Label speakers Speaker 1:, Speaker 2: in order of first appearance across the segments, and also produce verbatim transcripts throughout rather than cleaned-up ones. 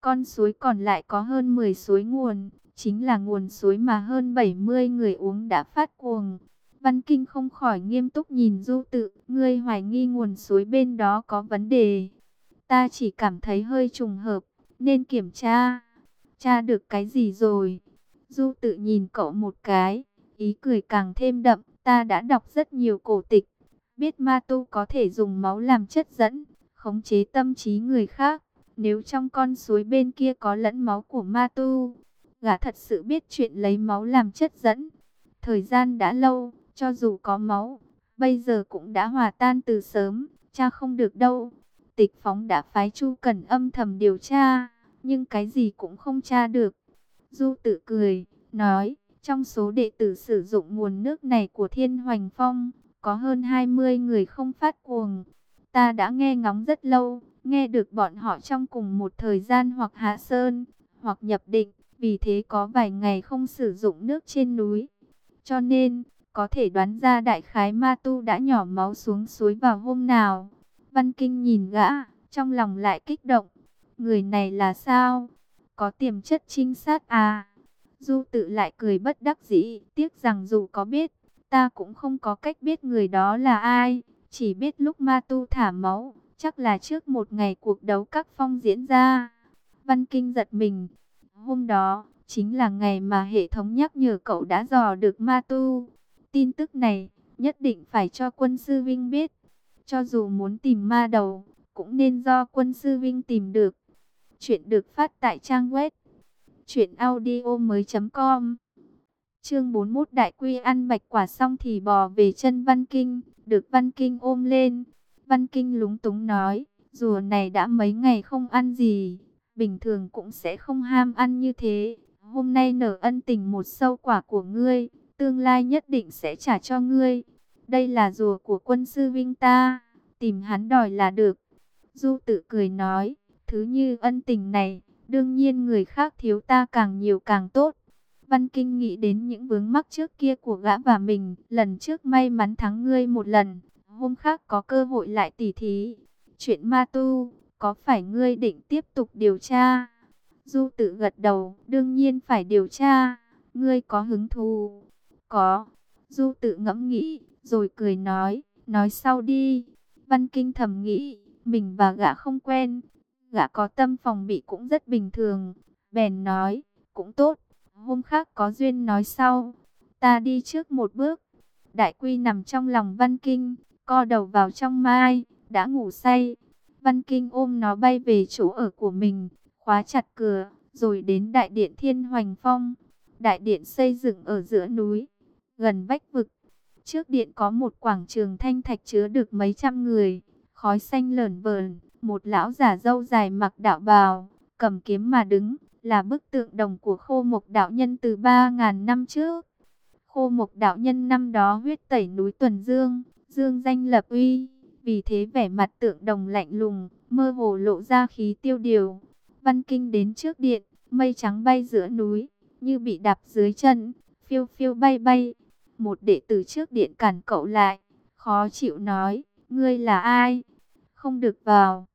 Speaker 1: con suối còn lại có hơn mười suối nguồn, chính là nguồn suối mà hơn bảy mươi người uống đã phát cuồng. Văn Kinh không khỏi nghiêm túc nhìn Du Tự, ngươi hoài nghi nguồn suối bên đó có vấn đề. Ta chỉ cảm thấy hơi trùng hợp, nên kiểm tra. Tra được cái gì rồi? Du Tự nhìn cậu một cái, ý cười càng thêm đậm. Ta đã đọc rất nhiều cổ tịch, biết ma tu có thể dùng máu làm chất dẫn, khống chế tâm trí người khác. Nếu trong con suối bên kia có lẫn máu của ma tu, gã thật sự biết chuyện lấy máu làm chất dẫn. Thời gian đã lâu, cho dù có máu, bây giờ cũng đã hòa tan từ sớm, cha không được đâu. Tịch Phóng đã phái Chu Cẩn âm thầm điều tra, nhưng cái gì cũng không tra được. Du Tự cười, nói, trong số đệ tử sử dụng nguồn nước này của Thiên Hoành Phong, có hơn hai mươi người không phát cuồng. Ta đã nghe ngóng rất lâu, nghe được bọn họ trong cùng một thời gian hoặc hạ sơn, hoặc nhập định, vì thế có vài ngày không sử dụng nước trên núi. Cho nên, có thể đoán ra đại khái ma tu đã nhỏ máu xuống suối vào hôm nào. Văn Kinh nhìn gã, trong lòng lại kích động. Người này là sao? Có tiềm chất trinh sát à? Du Tự lại cười bất đắc dĩ, tiếc rằng dù có biết, ta cũng không có cách biết người đó là ai. Chỉ biết lúc ma tu thả máu, chắc là trước một ngày cuộc đấu các phong diễn ra. Văn Kinh giật mình. Hôm đó, chính là ngày mà hệ thống nhắc nhở cậu đã dò được ma tu. Tin tức này, nhất định phải cho Quân Sư Vinh biết. Cho dù muốn tìm ma đầu, cũng nên do Quân Sư Vinh tìm được. Chuyện được phát tại trang web truyện audio mới chấm com. Chương bốn mươi mốt Đại Quy ăn bạch quả xong thì bò về chân Văn Kinh, được Văn Kinh ôm lên. Văn Kinh lúng túng nói, rùa này đã mấy ngày không ăn gì, bình thường cũng sẽ không ham ăn như thế. Hôm nay nở ân tình một sâu quả của ngươi, tương lai nhất định sẽ trả cho ngươi. Đây là rùa của Quân Sư Vinh ta, tìm hắn đòi là được. Du Tự cười nói, thứ như ân tình này, đương nhiên người khác thiếu ta càng nhiều càng tốt. Văn Kinh nghĩ đến những vướng mắc trước kia của gã và mình, lần trước may mắn thắng ngươi một lần, hôm khác có cơ hội lại tỉ thí. Chuyện ma tu, có phải ngươi định tiếp tục điều tra? Du Tự gật đầu, đương nhiên phải điều tra, ngươi có hứng thú? Có. Du Tự ngẫm nghĩ, rồi cười nói, nói sau đi. Văn Kinh thầm nghĩ, mình và gã không quen, gã có tâm phòng bị cũng rất bình thường, bèn nói, cũng tốt. Hôm khác có duyên nói sau, ta đi trước một bước. Đại Quy nằm trong lòng Văn Kinh, co đầu vào trong mai, đã ngủ say. Văn Kinh ôm nó bay về chỗ ở của mình, khóa chặt cửa, rồi đến đại điện Thiên Hoành Phong. Đại điện xây dựng ở giữa núi, gần vách vực. Trước điện có một quảng trường thanh thạch chứa được mấy trăm người, khói xanh lởn vởn. Một lão giả râu dài mặc đạo bào, cầm kiếm mà đứng, là bức tượng đồng của Khô Mộc đạo nhân từ ba ngàn năm trước. Khô Mộc đạo nhân năm đó huyết tẩy núi Tuần Dương, dương danh lập uy, vì thế vẻ mặt tượng đồng lạnh lùng, mơ hồ lộ ra khí tiêu điều. Văn Kinh đến trước điện, mây trắng bay giữa núi, như bị đạp dưới chân, phiêu phiêu bay bay. Một đệ tử trước điện cản cậu lại, khó chịu nói, ngươi là ai? Không được vào.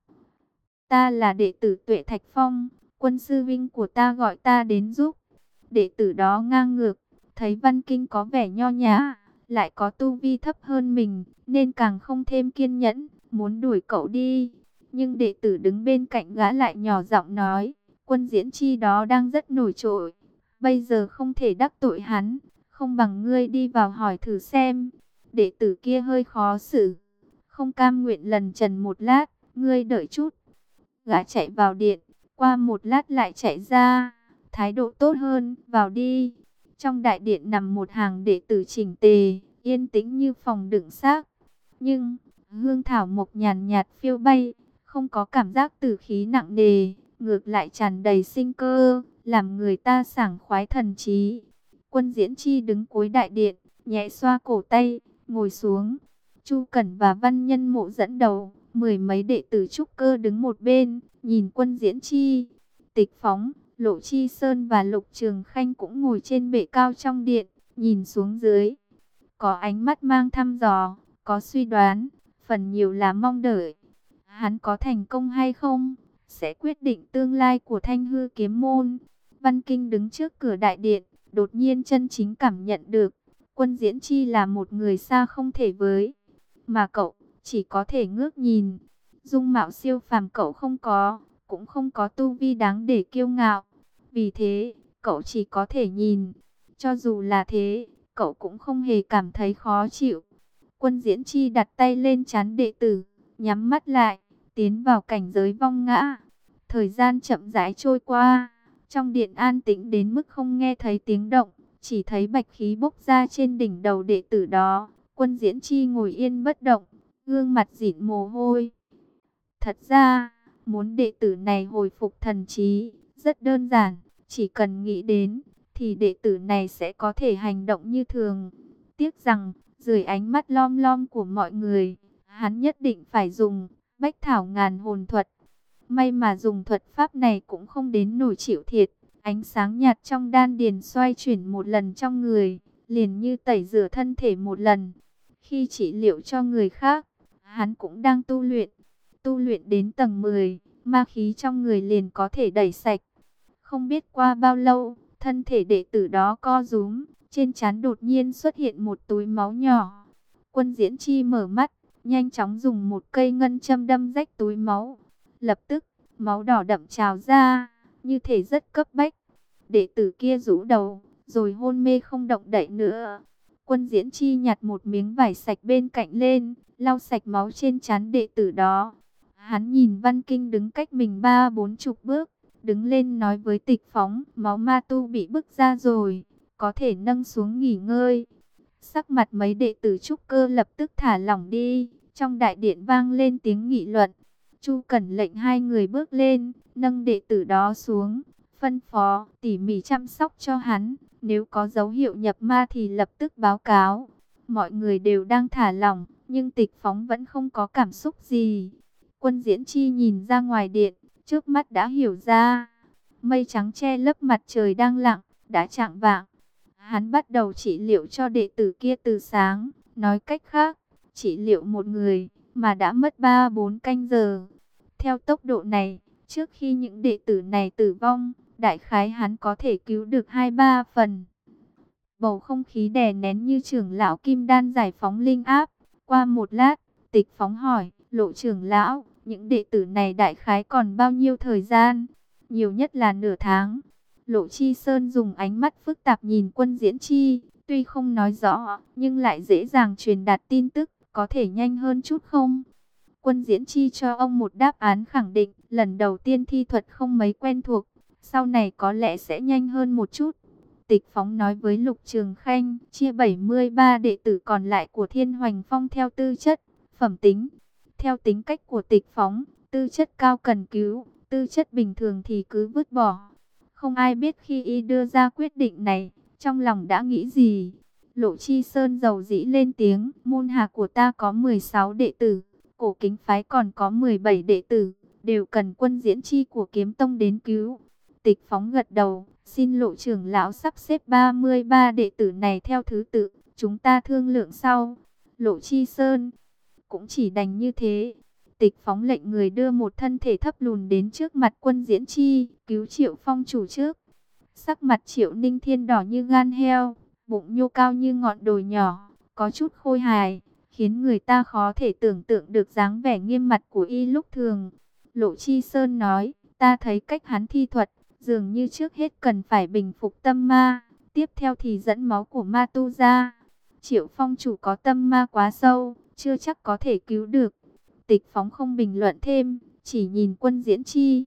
Speaker 1: Ta là đệ tử Tuệ Thạch Phong, Quân Sư Vinh của ta gọi ta đến giúp. Đệ tử đó ngang ngược, thấy Văn Kinh có vẻ nho nhã, lại có tu vi thấp hơn mình, nên càng không thêm kiên nhẫn, muốn đuổi cậu đi. Nhưng đệ tử đứng bên cạnh gã lại nhỏ giọng nói, Quân Diễn Chi đó đang rất nổi trội, bây giờ không thể đắc tội hắn, không bằng ngươi đi vào hỏi thử xem. Đệ tử kia hơi khó xử, không cam nguyện lần trần một lát, ngươi đợi chút. Gã chạy vào điện, qua một lát lại chạy ra, thái độ tốt hơn, vào đi. Trong đại điện nằm một hàng đệ tử chỉnh tề, yên tĩnh như phòng đựng xác. Nhưng, hương thảo mộc nhàn nhạt phiêu bay, không có cảm giác tử khí nặng nề, ngược lại tràn đầy sinh cơ, làm người ta sảng khoái thần trí. Quân Diễn Chi đứng cuối đại điện, nhẹ xoa cổ tay, ngồi xuống. Chu Cẩn và Văn Nhân Mộ dẫn đầu, mười mấy đệ tử trúc cơ đứng một bên, nhìn Quân Diễn Chi. Tịch Phóng, Lộ Chi Sơn và Lục Trường Khanh cũng ngồi trên bệ cao trong điện, nhìn xuống dưới. Có ánh mắt mang thăm dò, có suy đoán, phần nhiều là mong đợi. Hắn có thành công hay không? sẽ quyết định tương lai của Thanh Hư kiếm môn. Văn Kinh đứng trước cửa đại điện, đột nhiên chân chính cảm nhận được, Quân Diễn Chi là một người xa không thể với, mà cậu chỉ có thể ngước nhìn. Dung mạo siêu phàm cậu không có, cũng không có tu vi đáng để kiêu ngạo. Vì thế, cậu chỉ có thể nhìn. Cho dù là thế, cậu cũng không hề cảm thấy khó chịu. Quân Diễn Chi đặt tay lên trán đệ tử, nhắm mắt lại, tiến vào cảnh giới vong ngã. Thời gian chậm rãi trôi qua, trong điện an tĩnh đến mức không nghe thấy tiếng động, chỉ thấy bạch khí bốc ra trên đỉnh đầu đệ tử đó. Quân Diễn Chi ngồi yên bất động, gương mặt dịn mồ hôi. Thật ra, muốn đệ tử này hồi phục thần trí, rất đơn giản, chỉ cần nghĩ đến, thì đệ tử này sẽ có thể hành động như thường. Tiếc rằng, dưới ánh mắt lom lom của mọi người, hắn nhất định phải dùng bách thảo ngàn hồn thuật. May mà dùng thuật pháp này cũng không đến nổi chịu thiệt. Ánh sáng nhạt trong đan điền xoay chuyển một lần trong người, liền như tẩy rửa thân thể một lần. Khi trị liệu cho người khác, hắn cũng đang tu luyện. Tu luyện đến tầng mười, ma khí trong người liền có thể đẩy sạch. Không biết qua bao lâu, thân thể đệ tử đó co rúm, trên trán đột nhiên xuất hiện một túi máu nhỏ. Quân Diễn Chi mở mắt, nhanh chóng dùng một cây ngân châm đâm rách túi máu. Lập tức, máu đỏ đậm trào ra, như thể rất cấp bách. Đệ tử kia rũ đầu, rồi hôn mê không động đậy nữa. Quân Diễn Chi nhặt một miếng vải sạch bên cạnh lên, lau sạch máu trên trán đệ tử đó. Hắn nhìn Văn Kinh đứng cách mình ba bốn chục bước, đứng lên nói với Tịch Phóng, máu ma tu bị bức ra rồi, có thể nâng xuống nghỉ ngơi. Sắc mặt mấy đệ tử trúc cơ lập tức thả lỏng đi, trong đại điện vang lên tiếng nghị luận. Chu Cẩn lệnh hai người bước lên, nâng đệ tử đó xuống, phân phó tỉ mỉ chăm sóc cho hắn, nếu có dấu hiệu nhập ma thì lập tức báo cáo. Mọi người đều đang thả lỏng, nhưng Tịch Phóng vẫn không có cảm xúc gì. Quân Diễn Chi nhìn ra ngoài điện, trước mắt đã hiểu ra. Mây trắng che lấp mặt trời đang lặng, đã chạng vạng. Hắn bắt đầu trị liệu cho đệ tử kia từ sáng, nói cách khác, trị liệu một người mà đã mất ba bốn canh giờ. Theo tốc độ này, trước khi những đệ tử này tử vong, đại khái hắn có thể cứu được hai ba phần. Bầu không khí đè nén như trưởng lão Kim Đan giải phóng linh áp. Qua một lát, Tịch Phóng hỏi, Lộ trưởng lão, những đệ tử này đại khái còn bao nhiêu thời gian? Nhiều nhất là nửa tháng. Lộ Chi Sơn dùng ánh mắt phức tạp nhìn Quân Diễn Chi, tuy không nói rõ, nhưng lại dễ dàng truyền đạt tin tức, có thể nhanh hơn chút không? Quân Diễn Chi cho ông một đáp án khẳng định, lần đầu tiên thi thuật không mấy quen thuộc, sau này có lẽ sẽ nhanh hơn một chút. Tịch Phóng nói với Lục Trường Khanh, chia bảy mươi ba đệ tử còn lại của Thiên Hoành Phong theo tư chất, phẩm tính. Theo tính cách của Tịch Phóng, tư chất cao cần cứu, tư chất bình thường thì cứ vứt bỏ. Không ai biết khi y đưa ra quyết định này, trong lòng đã nghĩ gì. Lộ Chi Sơn dầu dĩ lên tiếng, môn hạ của ta có mười sáu đệ tử, Cổ Kính phái còn có mười bảy đệ tử, đều cần Quân Diễn Chi của Kiếm Tông đến cứu. Tịch Phóng gật đầu, xin Lộ trưởng lão sắp xếp ba mươi ba đệ tử này theo thứ tự, chúng ta thương lượng sau. Lộ Chi Sơn cũng chỉ đành như thế. Tịch Phóng lệnh người đưa một thân thể thấp lùn đến trước mặt Quân Diễn Chi, cứu Triệu Phong chủ trước. Sắc mặt Triệu Ninh Thiên đỏ như gan heo, bụng nhô cao như ngọn đồi nhỏ, có chút khôi hài, khiến người ta khó thể tưởng tượng được dáng vẻ nghiêm mặt của y lúc thường. Lộ Chi Sơn nói, ta thấy cách hắn thi thuật, dường như trước hết cần phải bình phục tâm ma, tiếp theo thì dẫn máu của ma tu ra. Triệu Phong chủ có tâm ma quá sâu, chưa chắc có thể cứu được. Tịch Phóng không bình luận thêm, chỉ nhìn Quân Diễn Chi.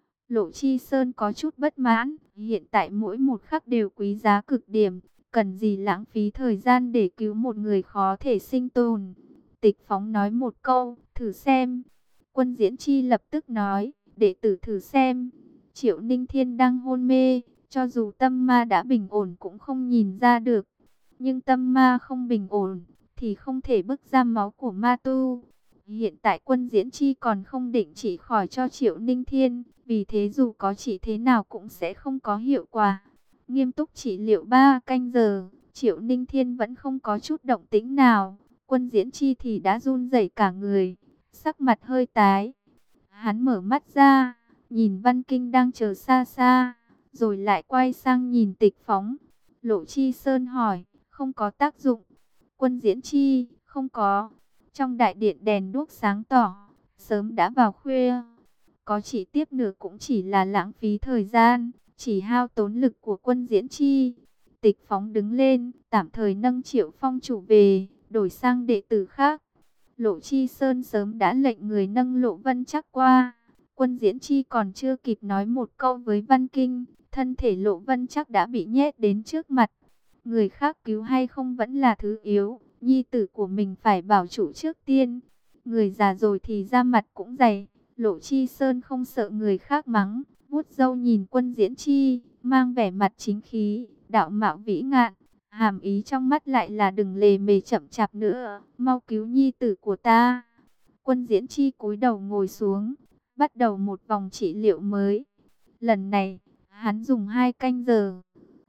Speaker 1: Lộ Chi Sơn có chút bất mãn, hiện tại mỗi một khắc đều quý giá cực điểm, cần gì lãng phí thời gian để cứu một người khó thể sinh tồn. Tịch Phóng nói một câu, thử xem. Quân Diễn Chi lập tức nói, đệ tử thử xem. Triệu Ninh Thiên đang hôn mê, cho dù tâm ma đã bình ổn cũng không nhìn ra được. Nhưng tâm ma không bình ổn, thì không thể bức ra máu của ma tu. Hiện tại Quân Diễn Chi còn không định trị khỏi cho Triệu Ninh Thiên, vì thế dù có trị thế nào cũng sẽ không có hiệu quả. Nghiêm túc trị liệu ba canh giờ, Triệu Ninh Thiên vẫn không có chút động tĩnh nào. Quân Diễn Chi thì đã run rẩy cả người, sắc mặt hơi tái. Hắn mở mắt ra, nhìn Văn Kinh đang chờ xa xa, rồi lại quay sang nhìn Tịch Phóng. Lộ Chi Sơn hỏi, không có tác dụng. Quân Diễn Chi, không có. Trong đại điện đèn đuốc sáng tỏ, sớm đã vào khuya. Có chỉ tiếp nữa cũng chỉ là lãng phí thời gian, chỉ hao tốn lực của Quân Diễn Chi. Tịch Phóng đứng lên, tạm thời nâng Triệu Phong chủ về, đổi sang đệ tử khác. Lộ Chi Sơn sớm đã lệnh người nâng Lộ Vân Trắc qua. Quân Diễn Chi còn chưa kịp nói một câu với Văn Kinh, thân thể Lộ Vân Trắc đã bị nhét đến trước mặt. Người khác cứu hay không vẫn là thứ yếu, nhi tử của mình phải bảo chủ trước tiên. Người già rồi thì da mặt cũng dày. Lộ Chi Sơn không sợ người khác mắng, vuốt râu nhìn Quân Diễn Chi, mang vẻ mặt chính khí, đạo mạo vĩ ngạn. Hàm ý trong mắt lại là đừng lề mề chậm chạp nữa, mau cứu nhi tử của ta. Quân Diễn Chi cúi đầu ngồi xuống, bắt đầu một vòng trị liệu mới. Lần này, hắn dùng hai canh giờ.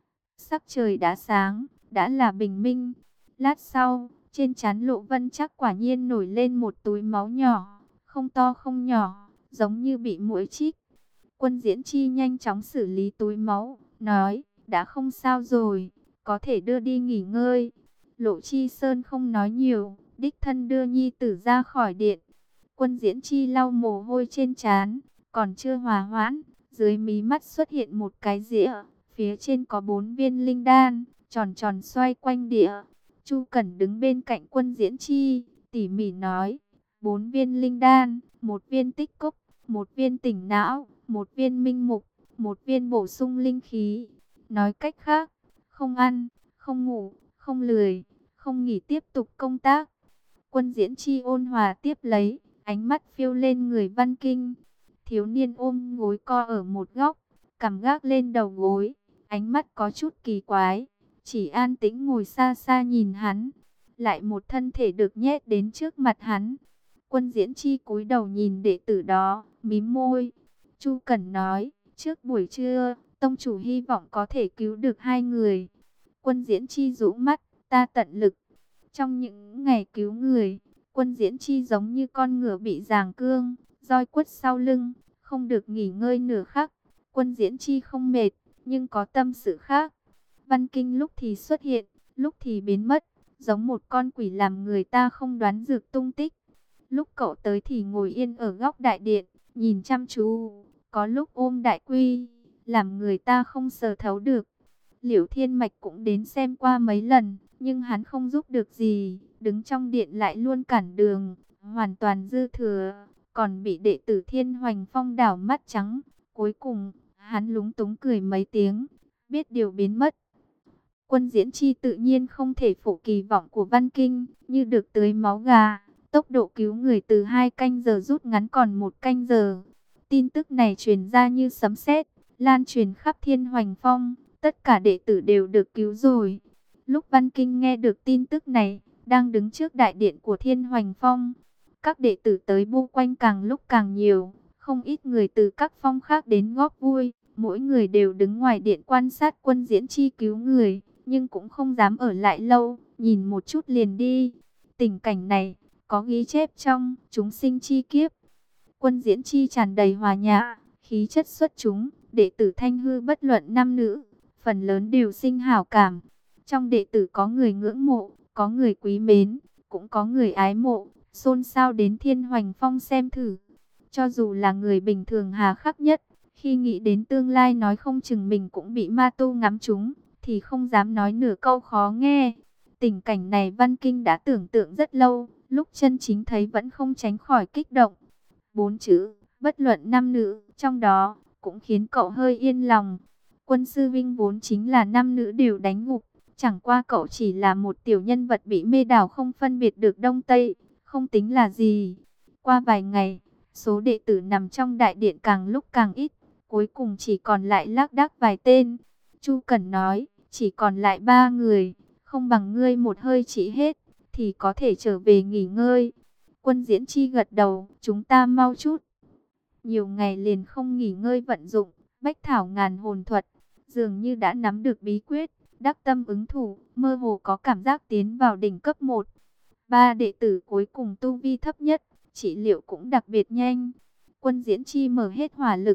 Speaker 1: Sắc trời đã sáng, đã là bình minh. Lát sau, trên trán Lộ Vân Trắc quả nhiên nổi lên một túi máu nhỏ, không to không nhỏ, giống như bị muỗi chích. Quân Diễn Chi nhanh chóng xử lý túi máu, nói, đã không sao rồi, có thể đưa đi nghỉ ngơi. Lộ Chi Sơn không nói nhiều, đích thân đưa nhi tử ra khỏi điện. Quân Diễn Chi lau mồ hôi trên trán, còn chưa hòa hoãn, dưới mí mắt xuất hiện một cái dĩa, phía trên có bốn viên linh đan, tròn tròn xoay quanh đĩa. Chu Cẩn đứng bên cạnh Quân Diễn Chi, tỉ mỉ nói, bốn viên linh đan, một viên tích cốc, một viên tỉnh não, một viên minh mục, một viên bổ sung linh khí. Nói cách khác, không ăn, không ngủ, không lười, không nghỉ tiếp tục công tác. Quân Diễn Chi ôn hòa tiếp lấy, ánh mắt phiêu lên người Văn Kinh. Thiếu niên ôm gối co ở một góc, cằm gác lên đầu gối, ánh mắt có chút kỳ quái, chỉ an tĩnh ngồi xa xa nhìn hắn. Lại một thân thể được nhét đến trước mặt hắn. Quân Diễn Chi cúi đầu nhìn đệ tử đó, mím môi. Chu Cẩn nói, trước buổi trưa, tông chủ hy vọng có thể cứu được hai người. Quân Diễn Chi rũ mắt, ta tận lực. Trong những ngày cứu người, Quân Diễn Chi giống như con ngựa bị giằng cương, roi quất sau lưng, không được nghỉ ngơi nửa khắc. Quân Diễn Chi không mệt, nhưng có tâm sự khác. Văn Kinh lúc thì xuất hiện, lúc thì biến mất, giống một con quỷ làm người ta không đoán được tung tích. Lúc cậu tới thì ngồi yên ở góc đại điện, nhìn chăm chú, có lúc ôm đại quy, làm người ta không sờ thấu được. Liễu Thiên Mạch cũng đến xem qua mấy lần, nhưng hắn không giúp được gì, đứng trong điện lại luôn cản đường, hoàn toàn dư thừa, còn bị đệ tử Thiên Hoành Phong đảo mắt trắng. Cuối cùng, hắn lúng túng cười mấy tiếng, biết điều biến mất. Quân Diễn Chi tự nhiên không thể phụ kỳ vọng của Văn Kinh, như được tưới máu gà, tốc độ cứu người từ hai canh giờ rút ngắn còn một canh giờ. Tin tức này truyền ra như sấm sét, lan truyền khắp Thiên Hoành Phong, tất cả đệ tử đều được cứu rồi. Lúc Văn Kinh nghe được tin tức này, đang đứng trước đại điện của Thiên Hoành Phong. Các đệ tử tới bu quanh càng lúc càng nhiều, không ít người từ các phong khác đến góp vui. Mỗi người đều đứng ngoài điện quan sát Quân Diễn Chi cứu người, nhưng cũng không dám ở lại lâu, nhìn một chút liền đi. Tình cảnh này, có ghi chép trong Chúng Sinh Chi Kiếp. Quân Diễn Chi tràn đầy hòa nhã, khí chất xuất chúng, đệ tử Thanh Hư bất luận nam nữ, phần lớn đều sinh hảo cảm. Trong đệ tử có người ngưỡng mộ, có người quý mến, cũng có người ái mộ, xôn xao đến Thiên Hoành Phong xem thử. Cho dù là người bình thường hà khắc nhất, khi nghĩ đến tương lai nói không chừng mình cũng bị ma tu ngắm trúng, thì không dám nói nửa câu khó nghe. Tình cảnh này Văn Kinh đã tưởng tượng rất lâu, lúc chân chính thấy vẫn không tránh khỏi kích động. Bốn chữ, bất luận nam nữ, trong đó, cũng khiến cậu hơi yên lòng. Quân Sư Vinh vốn chính là nam nữ đều đánh gục, chẳng qua cậu chỉ là một tiểu nhân vật bị mê đảo không phân biệt được Đông Tây, không tính là gì. Qua vài ngày, số đệ tử nằm trong đại điện càng lúc càng ít, cuối cùng chỉ còn lại lác đác vài tên. Chu Cẩn nói, chỉ còn lại ba người, không bằng ngươi một hơi trị hết, thì có thể trở về nghỉ ngơi. Quân Diễn Chi gật đầu, chúng ta mau chút. Nhiều ngày liền không nghỉ ngơi vận dụng, bách thảo ngàn hồn thuật, dường như đã nắm được bí quyết, đắc tâm ứng thủ, mơ hồ có cảm giác tiến vào đỉnh cấp một. Ba đệ tử cuối cùng tu vi thấp nhất, trị liệu cũng đặc biệt nhanh. Quân Diễn Chi mở hết hỏa lực,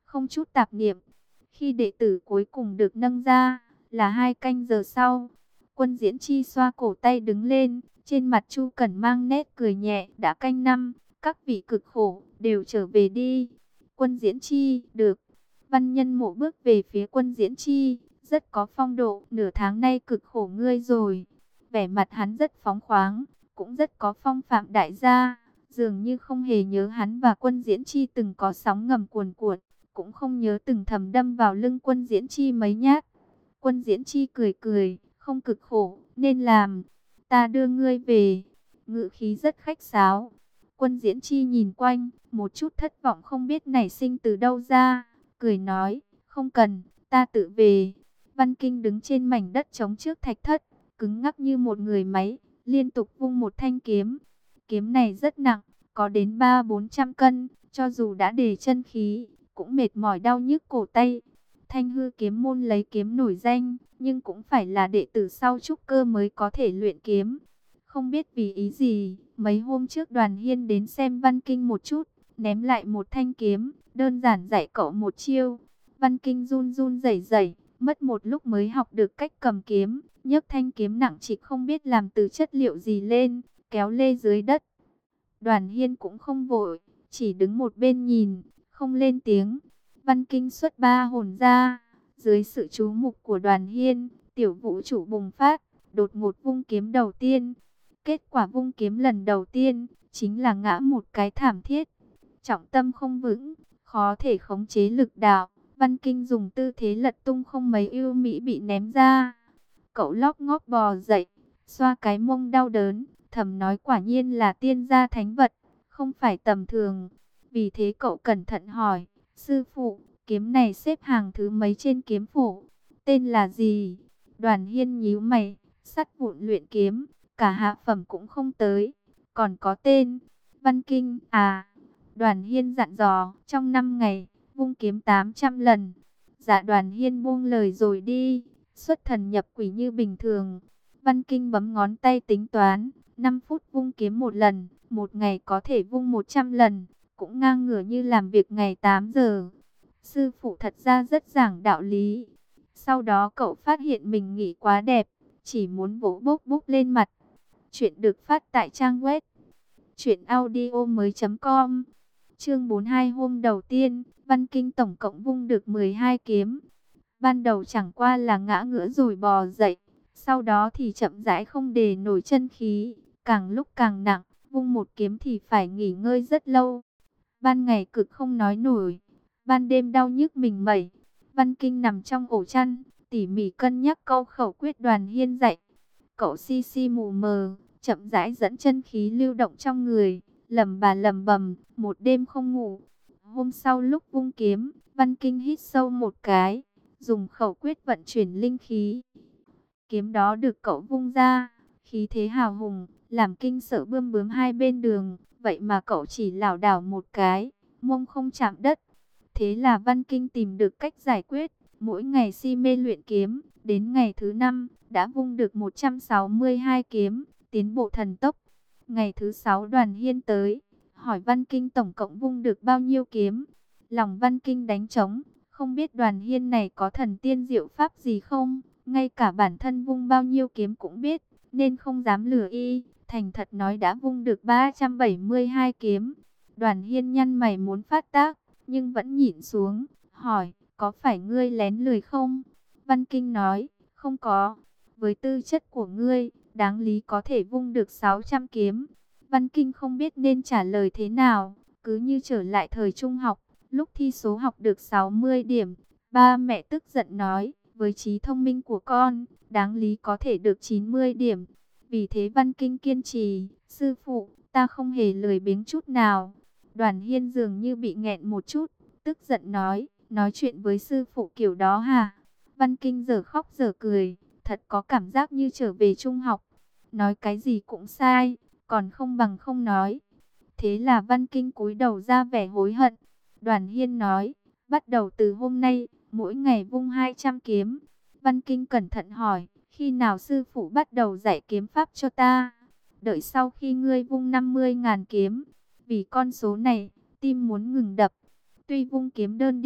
Speaker 1: không chút tạp niệm. Khi đệ tử cuối cùng được nâng ra, là hai canh giờ sau. Quân Diễn Chi xoa cổ tay đứng lên, trên mặt Chu Cẩn mang nét cười nhẹ, đã canh năm, các vị cực khổ, đều trở về đi. Quân Diễn Chi, được. Văn Nhân Mộ bước về phía Quân Diễn Chi, rất có phong độ, nửa tháng nay cực khổ ngươi rồi. Vẻ mặt hắn rất phóng khoáng, cũng rất có phong phạm đại gia, dường như không hề nhớ hắn và Quân Diễn Chi từng có sóng ngầm cuồn cuộn, cũng không nhớ từng thầm đâm vào lưng Quân Diễn Chi mấy nhát. Quân Diễn Chi cười cười, không cực khổ, nên làm, ta đưa ngươi về. Ngữ khí rất khách sáo. Quân Diễn Chi nhìn quanh, một chút thất vọng không biết nảy sinh từ đâu ra, cười nói, không cần, ta tự về. Văn Kinh đứng trên mảnh đất trống trước thạch thất, cứng ngắc như một người máy, liên tục vung một thanh kiếm. Kiếm này rất nặng, có đến ba bốn trăm cân, cho dù đã đề chân khí, cũng mệt mỏi đau nhức cổ tay. Thanh hư kiếm môn lấy kiếm nổi danh, nhưng cũng phải là đệ tử sau trúc cơ mới có thể luyện kiếm. Không biết vì ý gì, mấy hôm trước Đoàn Hiên đến xem Văn Kinh một chút, ném lại một thanh kiếm, đơn giản dạy cậu một chiêu. Văn Kinh run run rẩy rẩy, mất một lúc mới học được cách cầm kiếm, nhấc thanh kiếm nặng trịch không biết làm từ chất liệu gì lên, kéo lê dưới đất. Đoàn Hiên cũng không vội, chỉ đứng một bên nhìn, không lên tiếng. Văn Kinh xuất ba hồn ra, dưới sự chú mục của Đoàn Hiên, tiểu vũ trụ bùng phát, đột ngột vung kiếm đầu tiên. Kết quả vung kiếm lần đầu tiên, chính là ngã một cái thảm thiết. Trọng tâm không vững, khó thể khống chế lực đạo. Văn Kinh dùng tư thế lật tung không mấy ưu mỹ bị ném ra. Cậu lóc ngóp bò dậy, xoa cái mông đau đớn, thầm nói quả nhiên là tiên gia thánh vật, không phải tầm thường. Vì thế cậu cẩn thận hỏi, sư phụ, kiếm này xếp hàng thứ mấy trên kiếm phổ, tên là gì? Đoàn Hiên nhíu mày, sắt vụn luyện kiếm, cả hạ phẩm cũng không tới, còn có tên Văn Kinh à? Đoàn Hiên dặn dò, trong năm ngày, vung kiếm tám trăm lần. Dạ Đoàn Hiên buông lời rồi đi, xuất thần nhập quỷ như bình thường. Văn Kinh bấm ngón tay tính toán, năm phút vung kiếm một lần, một ngày có thể vung một trăm lần, cũng ngang ngửa như làm việc ngày tám giờ. Sư phụ thật ra rất giảng đạo lý. Sau đó cậu phát hiện mình nghĩ quá đẹp, chỉ muốn vỗ bốc bốc lên mặt. Chuyện được phát tại trang web truyện audio mới chấm com. Chương bốn mươi hai hôm đầu tiên, Văn Kinh tổng cộng vung được mười hai kiếm. Ban đầu chẳng qua là ngã ngửa rồi bò dậy, sau đó thì chậm rãi không để nổi chân khí, càng lúc càng nặng, vung một kiếm thì phải nghỉ ngơi rất lâu. Ban ngày cực không nói nổi, ban đêm đau nhức mình mẩy. Văn Kinh nằm trong ổ chăn, tỉ mỉ cân nhắc câu khẩu quyết Đoàn Hiên dạy. Cậu si si mù mờ, chậm rãi dẫn chân khí lưu động trong người, lẩm bà lẩm bẩm, một đêm không ngủ. Hôm sau lúc vung kiếm, Văn Kinh hít sâu một cái, dùng khẩu quyết vận chuyển linh khí. Kiếm đó được cậu vung ra, khí thế hào hùng, làm kinh sợ bươm bướm hai bên đường, vậy mà cậu chỉ lảo đảo một cái, mông không chạm đất. Thế là Văn Kinh tìm được cách giải quyết, mỗi ngày si mê luyện kiếm, đến ngày thứ năm, đã vung được một trăm sáu mươi hai kiếm, tiến bộ thần tốc. Ngày thứ sáu Đoàn Hiên tới, hỏi Văn Kinh tổng cộng vung được bao nhiêu kiếm. Lòng Văn Kinh đánh trống, không biết Đoàn Hiên này có thần tiên diệu pháp gì không, ngay cả bản thân vung bao nhiêu kiếm cũng biết, nên không dám lừa y, thành thật nói đã vung được ba trăm bảy mươi hai kiếm. Đoàn Hiên nhăn mày muốn phát tác, nhưng vẫn nhịn xuống, hỏi, có phải ngươi lén lười không? Văn Kinh nói, không có, với tư chất của ngươi, đáng lý có thể vung được sáu trăm kiếm. Văn Kinh không biết nên trả lời thế nào, cứ như trở lại thời trung học, lúc thi số học được sáu mươi điểm, ba mẹ tức giận nói, với trí thông minh của con, đáng lý có thể được chín mươi điểm. Vì thế Văn Kinh kiên trì, sư phụ, ta không hề lười biếng chút nào. Đoàn Hiên dường như bị nghẹn một chút, tức giận nói, nói chuyện với sư phụ kiểu đó hả? Văn Kinh giờ khóc giờ cười, thật có cảm giác như trở về trung học. Nói cái gì cũng sai, còn không bằng không nói. Thế là Văn Kinh cúi đầu ra vẻ hối hận. Đoàn Hiên nói, bắt đầu từ hôm nay, mỗi ngày vung hai trăm kiếm. Văn Kinh cẩn thận hỏi, khi nào sư phụ bắt đầu dạy kiếm pháp cho ta? Đợi sau khi ngươi vung năm mươi nghìn kiếm. Vì con số này, tim muốn ngừng đập. Tuy vung kiếm đơn điệu,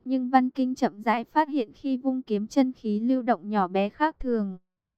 Speaker 1: Nhưng Văn Kinh chậm rãi phát hiện khi vung kiếm chân khí lưu động nhỏ bé khác thường.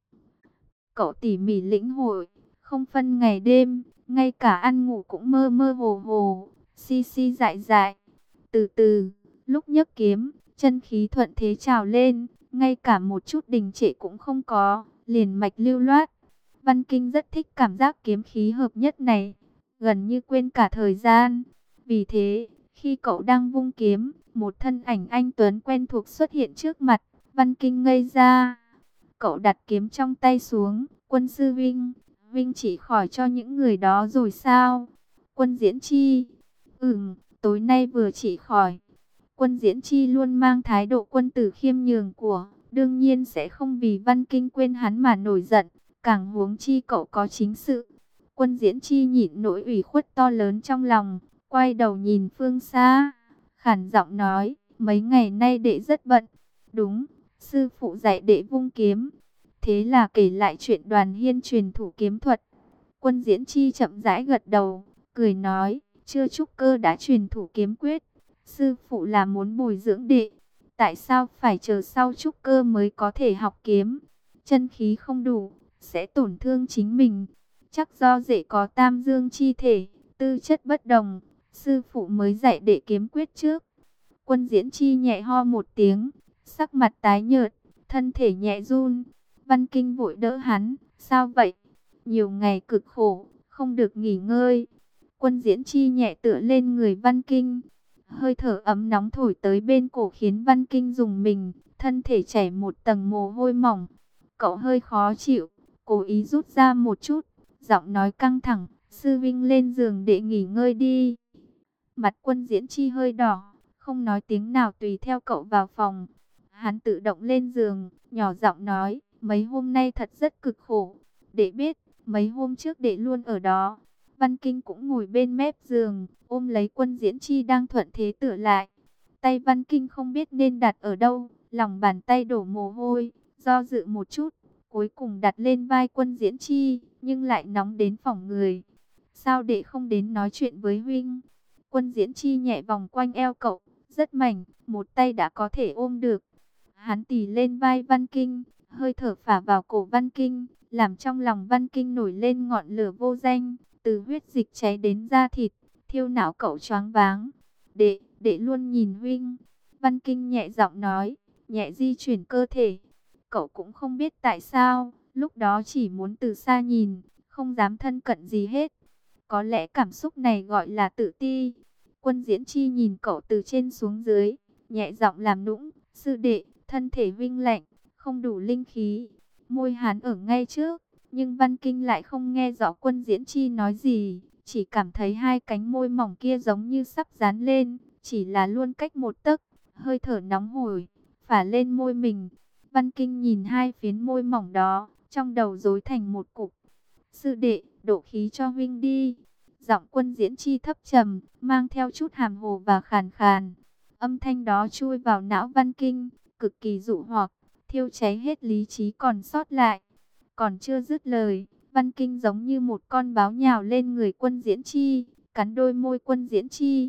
Speaker 1: Cậu tỉ mỉ lĩnh hội, không phân ngày đêm, ngay cả ăn ngủ cũng mơ mơ hồ hồ, si si dại dại. Từ từ, lúc nhấc kiếm, chân khí thuận thế trào lên, ngay cả một chút đình trệ cũng không có, liền mạch lưu loát. Văn Kinh rất thích cảm giác kiếm khí hợp nhất này, gần như quên cả thời gian. Vì thế, khi cậu đang vung kiếm, một thân ảnh anh tuấn quen thuộc xuất hiện trước mặt, Văn Kinh ngây ra. Cậu đặt kiếm trong tay xuống, quân sư Vinh, Vinh chỉ khỏi cho những người đó rồi sao? Quân Diễn Chi, ừm, tối nay vừa chỉ khỏi. Quân Diễn Chi luôn mang thái độ quân tử khiêm nhường của, đương nhiên sẽ không vì Văn Kinh quên hắn mà nổi giận, càng huống chi cậu có chính sự. Quân Diễn Chi nhịn nỗi ủy khuất to lớn trong lòng, quay đầu nhìn phương xa, khản giọng nói, mấy ngày nay đệ rất bận. Đúng, sư phụ dạy đệ vung kiếm. Thế là kể lại chuyện Đoàn Hiên truyền thủ kiếm thuật. Quân Diễn Chi chậm rãi gật đầu, cười nói, chưa trúc cơ đã truyền thủ kiếm quyết. Sư phụ là muốn bồi dưỡng đệ. Tại sao phải chờ sau trúc cơ mới có thể học kiếm? Chân khí không đủ, sẽ tổn thương chính mình. Chắc do đệ có tam dương chi thể, tư chất bất đồng, sư phụ mới dạy đệ kiếm quyết trước. Quân Diễn Chi nhẹ ho một tiếng, sắc mặt tái nhợt, thân thể nhẹ run. Văn Kinh vội đỡ hắn, sao vậy? Nhiều ngày cực khổ, không được nghỉ ngơi. Quân Diễn Chi nhẹ tựa lên người Văn Kinh, hơi thở ấm nóng thổi tới bên cổ khiến Văn Kinh rùng mình, thân thể chảy một tầng mồ hôi mỏng. Cậu hơi khó chịu, cố ý rút ra một chút, giọng nói căng thẳng, sư vinh lên giường để nghỉ ngơi đi. Mặt Quân Diễn Chi hơi đỏ, không nói tiếng nào tùy theo cậu vào phòng. Hắn tự động lên giường, nhỏ giọng nói, mấy hôm nay thật rất cực khổ. Đệ biết, mấy hôm trước đệ luôn ở đó. Văn Kinh cũng ngồi bên mép giường, ôm lấy Quân Diễn Chi đang thuận thế tựa lại. Tay Văn Kinh không biết nên đặt ở đâu, lòng bàn tay đổ mồ hôi, do dự một chút, cuối cùng đặt lên vai Quân Diễn Chi, nhưng lại nóng đến phỏng người. Sao đệ không đến nói chuyện với huynh? Quân Diễn Chi nhẹ vòng quanh eo cậu, rất mảnh, một tay đã có thể ôm được. Hắn tì lên vai Văn Kinh, hơi thở phả vào cổ Văn Kinh, làm trong lòng Văn Kinh nổi lên ngọn lửa vô danh, từ huyết dịch cháy đến da thịt, thiêu não cậu choáng váng. Đệ, đệ luôn nhìn huynh. Văn Kinh nhẹ giọng nói, nhẹ di chuyển cơ thể. Cậu cũng không biết tại sao, lúc đó chỉ muốn từ xa nhìn, không dám thân cận gì hết. Có lẽ cảm xúc này gọi là tự ti. Quân Diễn Chi nhìn cậu từ trên xuống dưới, nhẹ giọng làm nũng, sư đệ, thân thể vinh lạnh, không đủ linh khí. Môi hắn ở ngay trước, nhưng Văn Kinh lại không nghe rõ Quân Diễn Chi nói gì, chỉ cảm thấy hai cánh môi mỏng kia giống như sắp dán lên, chỉ là luôn cách một tấc, hơi thở nóng hổi, phả lên môi mình. Văn Kinh nhìn hai phiến môi mỏng đó, trong đầu rối thành một cục. Sư đệ, độ khí cho huynh đi. Giọng Quân Diễn Chi thấp trầm, mang theo chút hàm hồ và khàn khàn. Âm thanh đó chui vào não Văn Kinh, cực kỳ dụ hoặc, thiêu cháy hết lý trí còn sót lại. Còn chưa dứt lời, Văn Kinh giống như một con báo nhào lên người Quân Diễn Chi, cắn đôi môi Quân Diễn Chi.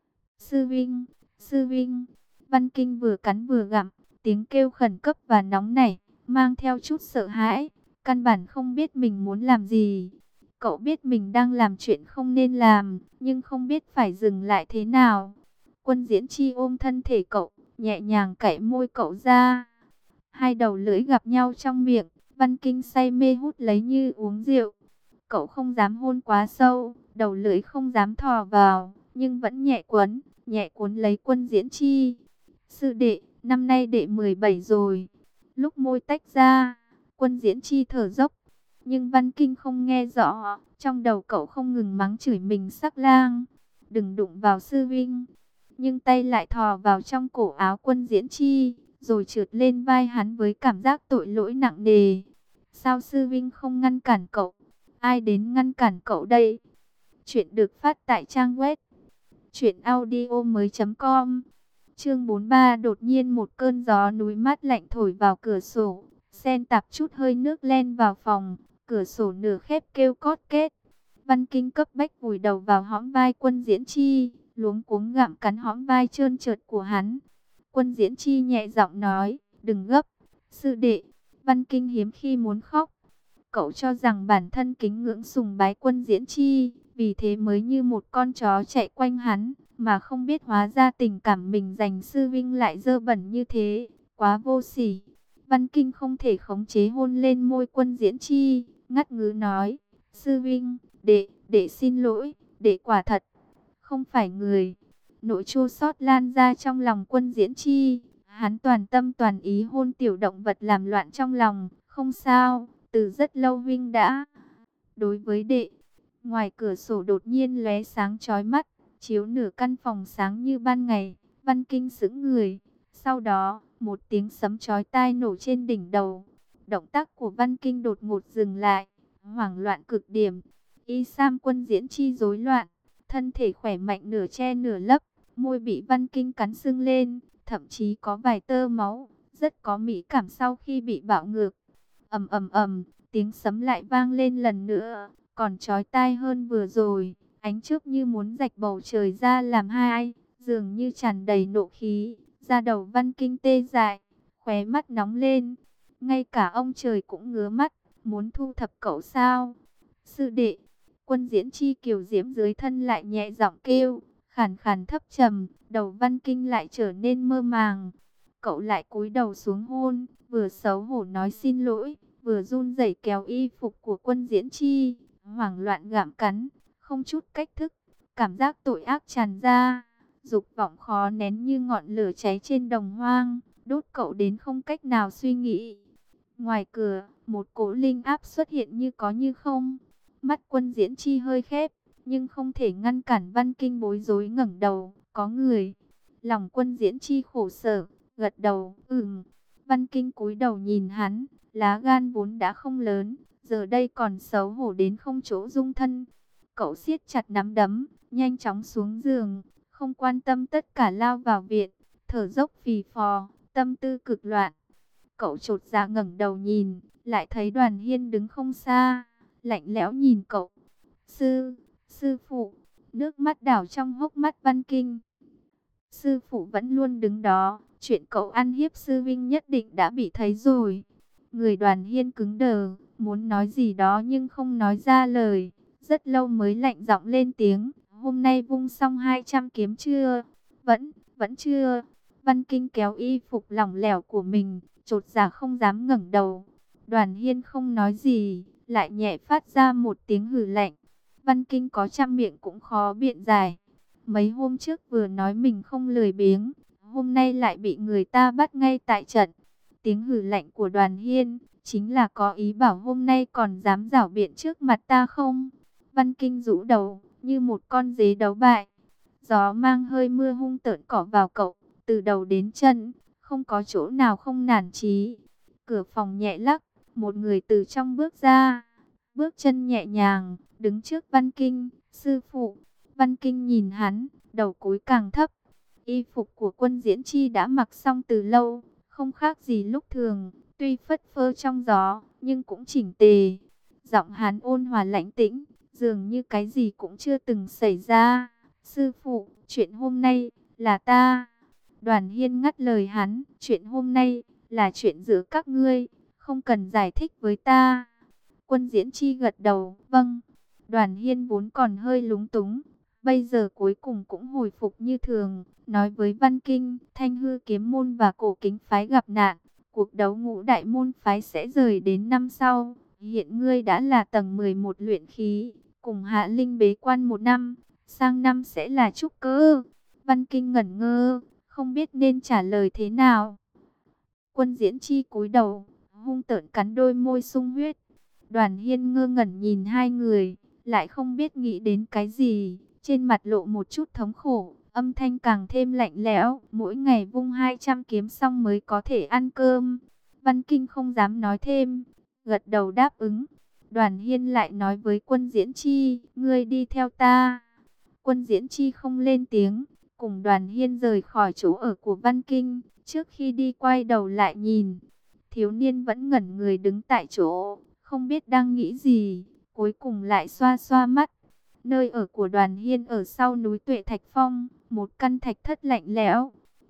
Speaker 1: Sư Vinh, Sư Vinh. Văn Kinh vừa cắn vừa gặm, tiếng kêu khẩn cấp và nóng nảy, mang theo chút sợ hãi, căn bản không biết mình muốn làm gì. Cậu biết mình đang làm chuyện không nên làm, nhưng không biết phải dừng lại thế nào. Quân Diễn Chi ôm thân thể cậu, nhẹ nhàng cạy môi cậu ra. Hai đầu lưỡi gặp nhau trong miệng, Văn Kinh say mê hút lấy như uống rượu. Cậu không dám hôn quá sâu, đầu lưỡi không dám thò vào, nhưng vẫn nhẹ quấn, nhẹ cuốn lấy Quân Diễn Chi. Sư đệ, năm nay đệ mười bảy rồi. Lúc môi tách ra, Quân Diễn Chi thở dốc. Nhưng Văn Kinh không nghe rõ, trong đầu cậu không ngừng mắng chửi mình sắc lang. Đừng đụng vào sư vinh. Nhưng tay lại thò vào trong cổ áo Quân Diễn Chi, rồi trượt lên vai hắn với cảm giác tội lỗi nặng nề. Sao sư vinh không ngăn cản cậu? Ai đến ngăn cản cậu đây? Chuyện được phát tại trang web truyện audio mới chấm com. Chương bốn mươi ba, đột nhiên một cơn gió núi mát lạnh thổi vào cửa sổ, xen tạp chút hơi nước len vào phòng, cửa sổ nửa khép kêu cót két. Văn Kinh cấp bách vùi đầu vào hõm vai Quân Diễn Chi, luống cuống gặm cắn hõm vai trơn trượt của hắn. Quân Diễn Chi nhẹ giọng nói, đừng gấp, sư đệ. Văn Kinh hiếm khi muốn khóc. Cậu cho rằng bản thân kính ngưỡng sùng bái Quân Diễn Chi, vì thế mới như một con chó chạy quanh hắn, mà không biết hóa ra tình cảm mình dành sư vinh lại dơ bẩn như thế, quá vô sỉ. Văn Kinh không thể khống chế hôn lên môi Quân Diễn Chi, ngắt ngứ nói, sư vinh, đệ, đệ xin lỗi, đệ quả thật không phải người. Nỗi chua xót lan ra trong lòng Quân Diễn Chi, hắn toàn tâm toàn ý hôn tiểu động vật làm loạn trong lòng, không sao, từ rất lâu Vinh đã đối với đệ. Ngoài cửa sổ đột nhiên lóe sáng chói mắt, chiếu nửa căn phòng sáng như ban ngày. Văn Kinh sững người, sau đó một tiếng sấm chói tai nổ trên đỉnh đầu. Động tác của Văn Kinh đột ngột dừng lại, hoảng loạn cực điểm. Y Sam Quân Diễn Chi rối loạn, thân thể khỏe mạnh nửa che nửa lấp, môi bị Văn Kinh cắn sưng lên, thậm chí có vài tơ máu, rất có mỹ cảm sau khi bị bạo ngược. Ầm ầm ầm, tiếng sấm lại vang lên lần nữa, còn chói tai hơn vừa rồi, ánh chớp như muốn rạch bầu trời ra làm hai, dường như tràn đầy nộ khí, da đầu Văn Kinh tê dại, khóe mắt nóng lên, ngay cả ông trời cũng ngứa mắt, muốn thu thập cậu sao? Sư đệ, Quân Diễn Chi kiều diễm dưới thân lại nhẹ giọng kêu, khàn khàn thấp trầm, đầu Văn Kinh lại trở nên mơ màng. Cậu lại cúi đầu xuống hôn, vừa xấu hổ nói xin lỗi, vừa run rẩy kéo y phục của Quân Diễn Chi, hoảng loạn gặm cắn, không chút cách thức, cảm giác tội ác tràn ra, dục vọng khó nén như ngọn lửa cháy trên đồng hoang, đốt cậu đến không cách nào suy nghĩ. Ngoài cửa, một cỗ linh áp xuất hiện như có như không, mắt Quân Diễn Chi hơi khép, nhưng không thể ngăn cản Văn Kinh bối rối ngẩng đầu, có người. Lòng Quân Diễn Chi khổ sở, gật đầu, ừm. Văn Kinh cúi đầu nhìn hắn, lá gan vốn đã không lớn, giờ đây còn xấu hổ đến không chỗ dung thân. Cậu siết chặt nắm đấm, nhanh chóng xuống giường, không quan tâm tất cả lao vào viện, thở dốc phì phò, tâm tư cực loạn. Cậu chột dạ ngẩng đầu nhìn, lại thấy Đoàn Hiên đứng không xa, lạnh lẽo nhìn cậu. Sư, sư phụ, nước mắt đảo trong hốc mắt Văn Kinh. Sư phụ vẫn luôn đứng đó, chuyện cậu ăn hiếp sư vinh nhất định đã bị thấy rồi. Người Đoàn Hiên cứng đờ, muốn nói gì đó nhưng không nói ra lời. Rất lâu mới lạnh giọng lên tiếng, hôm nay vung xong hai trăm kiếm chưa? Vẫn, vẫn chưa. Văn Kinh kéo y phục lỏng lẻo của mình, chột dạ không dám ngẩng đầu. Đoàn Hiên không nói gì, lại nhẹ phát ra một tiếng hừ lạnh. Văn Kinh có trăm miệng cũng khó biện giải. Mấy hôm trước vừa nói mình không lười biếng, hôm nay lại bị người ta bắt ngay tại trận. Tiếng hừ lạnh của Đoàn Hiên chính là có ý bảo hôm nay còn dám giảo biện trước mặt ta không? Văn Kinh rũ đầu như một con dế đấu bại. Gió mang hơi mưa hung tợn cỏ vào cậu, từ đầu đến chân, không có chỗ nào không nản chí. Cửa phòng nhẹ lắc, một người từ trong bước ra, bước chân nhẹ nhàng, đứng trước Văn Kinh. Sư phụ. Văn Kinh nhìn hắn, đầu cúi càng thấp. Y phục của Quân Diễn Chi đã mặc xong từ lâu, không khác gì lúc thường, tuy phất phơ trong gió, nhưng cũng chỉnh tề. Giọng hắn ôn hòa lãnh tĩnh, dường như cái gì cũng chưa từng xảy ra. Sư phụ, chuyện hôm nay là ta. Đoàn Hiên ngắt lời hắn, chuyện hôm nay là chuyện giữa các ngươi, không cần giải thích với ta. Quân Diễn Chi gật đầu, vâng. Đoàn Hiên vốn còn hơi lúng túng, bây giờ cuối cùng cũng hồi phục như thường, nói với Văn Kinh, Thanh Hư kiếm môn và Cổ Kính phái gặp nạn, cuộc đấu ngũ đại môn phái sẽ rời đến năm sau. Hiện ngươi đã là tầng mười một luyện khí, cùng Hạ Linh bế quan một năm, sang năm sẽ là trúc cơ. Văn Kinh ngẩn ngơ, không biết nên trả lời thế nào. Quân Diễn Chi cúi đầu, hung tợn cắn đôi môi sung huyết. Đoàn Hiên ngơ ngẩn nhìn hai người, lại không biết nghĩ đến cái gì, trên mặt lộ một chút thống khổ, âm thanh càng thêm lạnh lẽo, mỗi ngày vung hai trăm kiếm xong mới có thể ăn cơm. Văn Kinh không dám nói thêm, gật đầu đáp ứng. Đoàn Hiên lại nói với Quân Diễn Chi, ngươi đi theo ta. Quân Diễn Chi không lên tiếng, cùng Đoàn Hiên rời khỏi chỗ ở của Văn Kinh, trước khi đi quay đầu lại nhìn. Thiếu niên vẫn ngẩn người đứng tại chỗ, không biết đang nghĩ gì, cuối cùng lại xoa xoa mắt. Nơi ở của Đoàn Hiên ở sau núi Tuệ Thạch Phong, một căn thạch thất lạnh lẽo.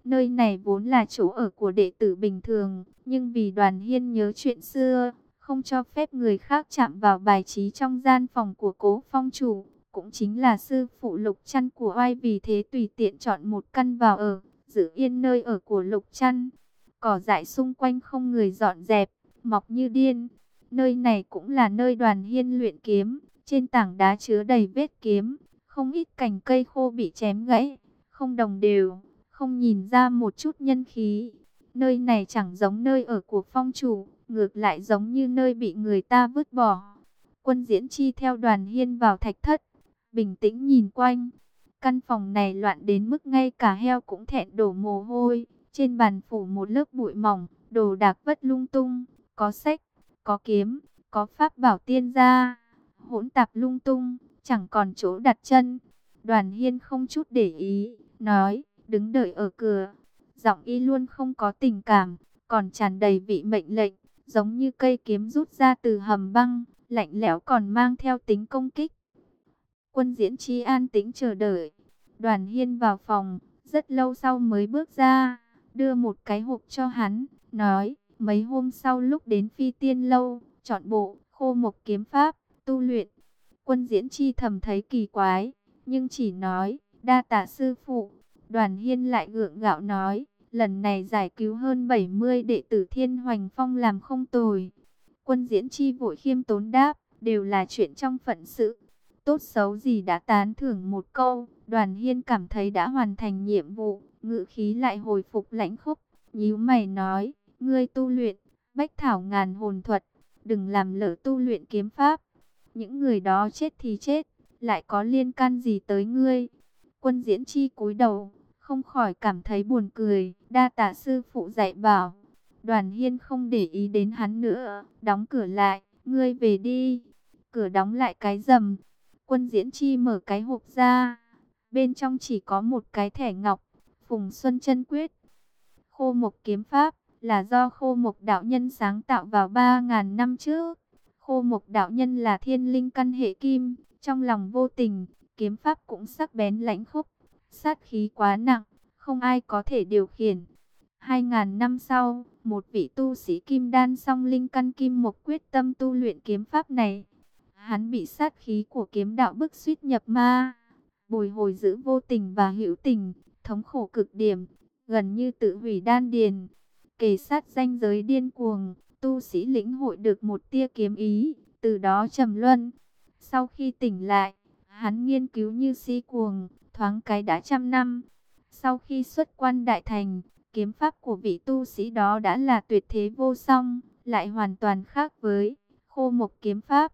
Speaker 1: Nơi này vốn là chỗ ở của đệ tử bình thường, nhưng vì Đoàn Hiên nhớ chuyện xưa, không cho phép người khác chạm vào bài trí trong gian phòng của Cố Phong chủ, cũng chính là sư phụ Lục Trăn của oai, vì thế tùy tiện chọn một căn vào ở, giữ yên nơi ở của Lục Trăn. Cỏ dại xung quanh không người dọn dẹp, mọc như điên. Nơi này cũng là nơi Đoàn Hiên luyện kiếm, trên tảng đá chứa đầy vết kiếm, không ít cành cây khô bị chém gãy, không đồng đều, không nhìn ra một chút nhân khí. Nơi này chẳng giống nơi ở của phong chủ, ngược lại giống như nơi bị người ta vứt bỏ. Quân Diễn Chi theo Đoàn Hiên vào thạch thất, bình tĩnh nhìn quanh. Căn phòng này loạn đến mức ngay cả heo cũng thẹn đổ mồ hôi. Trên bàn phủ một lớp bụi mỏng, đồ đạc vất lung tung, có sách, có kiếm, có pháp bảo tiên gia, hỗn tạp lung tung, chẳng còn chỗ đặt chân. Đoàn Hiên không chút để ý, nói, đứng đợi ở cửa. Giọng y luôn không có tình cảm, còn tràn đầy vị mệnh lệnh, giống như cây kiếm rút ra từ hầm băng, lạnh lẽo còn mang theo tính công kích. Quân Diễn Chi an tĩnh chờ đợi. Đoàn Hiên vào phòng, rất lâu sau mới bước ra, đưa một cái hộp cho hắn, nói, mấy hôm sau lúc đến Phi Tiên Lâu, chọn bộ Khô Mộc kiếm pháp, tu luyện. Quân Diễn Chi thầm thấy kỳ quái, nhưng chỉ nói, đa tạ sư phụ. Đoàn Hiên lại gượng gạo nói, lần này giải cứu hơn bảy mươi đệ tử Thiên Hoành Phong làm không tồi. Quân Diễn Chi vội khiêm tốn đáp, đều là chuyện trong phận sự. Tốt xấu gì đã tán thưởng một câu, Đoàn Hiên cảm thấy đã hoàn thành nhiệm vụ, ngữ khí lại hồi phục lãnh khốc, nhíu mày nói, ngươi tu luyện Bách Thảo Ngàn Hồn Thuật, đừng làm lỡ tu luyện kiếm pháp. Những người đó chết thì chết, lại có liên can gì tới ngươi? Quân Diễn Chi cúi đầu, không khỏi cảm thấy buồn cười, đa tạ sư phụ dạy bảo. Đoàn Hiên không để ý đến hắn nữa, đóng cửa lại, ngươi về đi. Cửa đóng lại cái rầm. Quân Diễn Chi mở cái hộp ra, bên trong chỉ có một cái thẻ ngọc, Phùng Xuân Chân Quyết. Khô Mộc kiếm pháp là do Khô Mộc đạo nhân sáng tạo vào ba nghìn năm trước. Khô Mộc đạo nhân là thiên linh căn hệ kim, trong lòng vô tình, kiếm pháp cũng sắc bén lãnh khốc, sát khí quá nặng, không ai có thể điều khiển. Hai nghìn năm sau, một vị tu sĩ kim đan song linh căn kim mộc quyết tâm tu luyện kiếm pháp này. Hắn bị sát khí của kiếm đạo bức suýt nhập ma, bồi hồi giữ vô tình và hữu tình, thống khổ cực điểm, gần như tự hủy đan điền. Kề sát ranh giới điên cuồng, tu sĩ lĩnh hội được một tia kiếm ý, từ đó trầm luân. Sau khi tỉnh lại, hắn nghiên cứu như si cuồng, thoáng cái đã trăm năm. Sau khi xuất quan đại thành, kiếm pháp của vị tu sĩ đó đã là tuyệt thế vô song, lại hoàn toàn khác với Khô Mộc kiếm pháp.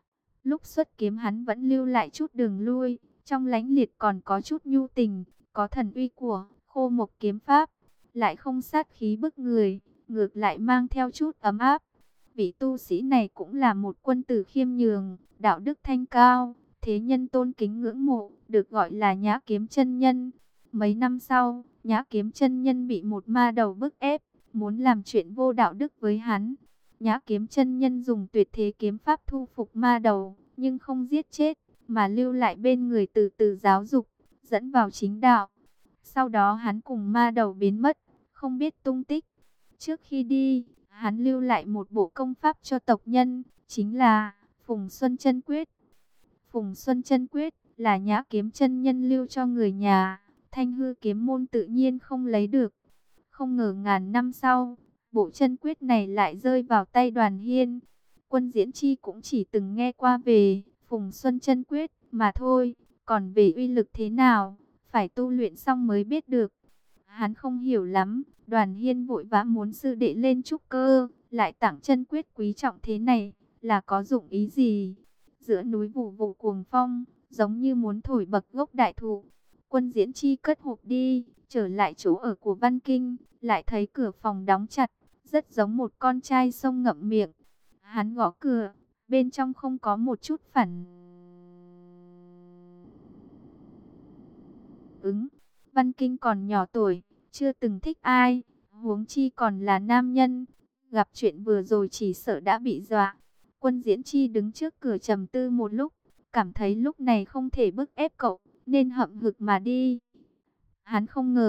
Speaker 1: Lúc xuất kiếm hắn vẫn lưu lại chút đường lui, trong lãnh liệt còn có chút nhu tình, có thần uy của Khô Mộc kiếm pháp, lại không sát khí bức người, ngược lại mang theo chút ấm áp. Vị tu sĩ này cũng là một quân tử khiêm nhường, đạo đức thanh cao, thế nhân tôn kính ngưỡng mộ, được gọi là Nhã Kiếm chân nhân. Mấy năm sau, Nhã Kiếm chân nhân bị một ma đầu bức ép, muốn làm chuyện vô đạo đức với hắn. Nhã Kiếm chân nhân dùng tuyệt thế kiếm pháp thu phục ma đầu, nhưng không giết chết, mà lưu lại bên người từ từ giáo dục, dẫn vào chính đạo. Sau đó hắn cùng ma đầu biến mất, không biết tung tích. Trước khi đi, hắn lưu lại một bộ công pháp cho tộc nhân, chính là Phùng Xuân Chân Quyết. Phùng Xuân Chân Quyết là Nhã Kiếm chân nhân lưu cho người nhà, Thanh Hư kiếm môn tự nhiên không lấy được. Không ngờ ngàn năm sau, bộ chân quyết này lại rơi vào tay Đoàn Hiên. Quân Diễn Chi cũng chỉ từng nghe qua về Phùng Xuân Chân Quyết mà thôi, còn về uy lực thế nào, phải tu luyện xong mới biết được. Hắn không hiểu lắm, Đoàn Hiên vội vã muốn sư đệ lên trúc cơ, lại tặng chân quyết quý trọng thế này, là có dụng ý gì? Giữa núi vụ vụ cuồng phong, giống như muốn thổi bật gốc đại thụ. Quân Diễn Chi cất hộp đi, trở lại chỗ ở của Văn Kinh, lại thấy cửa phòng đóng chặt, rất giống một con trai sông ngậm miệng. Hắn gõ cửa, bên trong không có một chút phản ứng. Văn Kinh còn nhỏ tuổi, chưa từng thích ai, huống chi còn là nam nhân. Gặp chuyện vừa rồi chỉ sợ đã bị dọa. Quân Diễn Chi đứng trước cửa trầm tư một lúc, cảm thấy lúc này không thể bức ép cậu, nên hậm hực mà đi. Hắn không ngờ,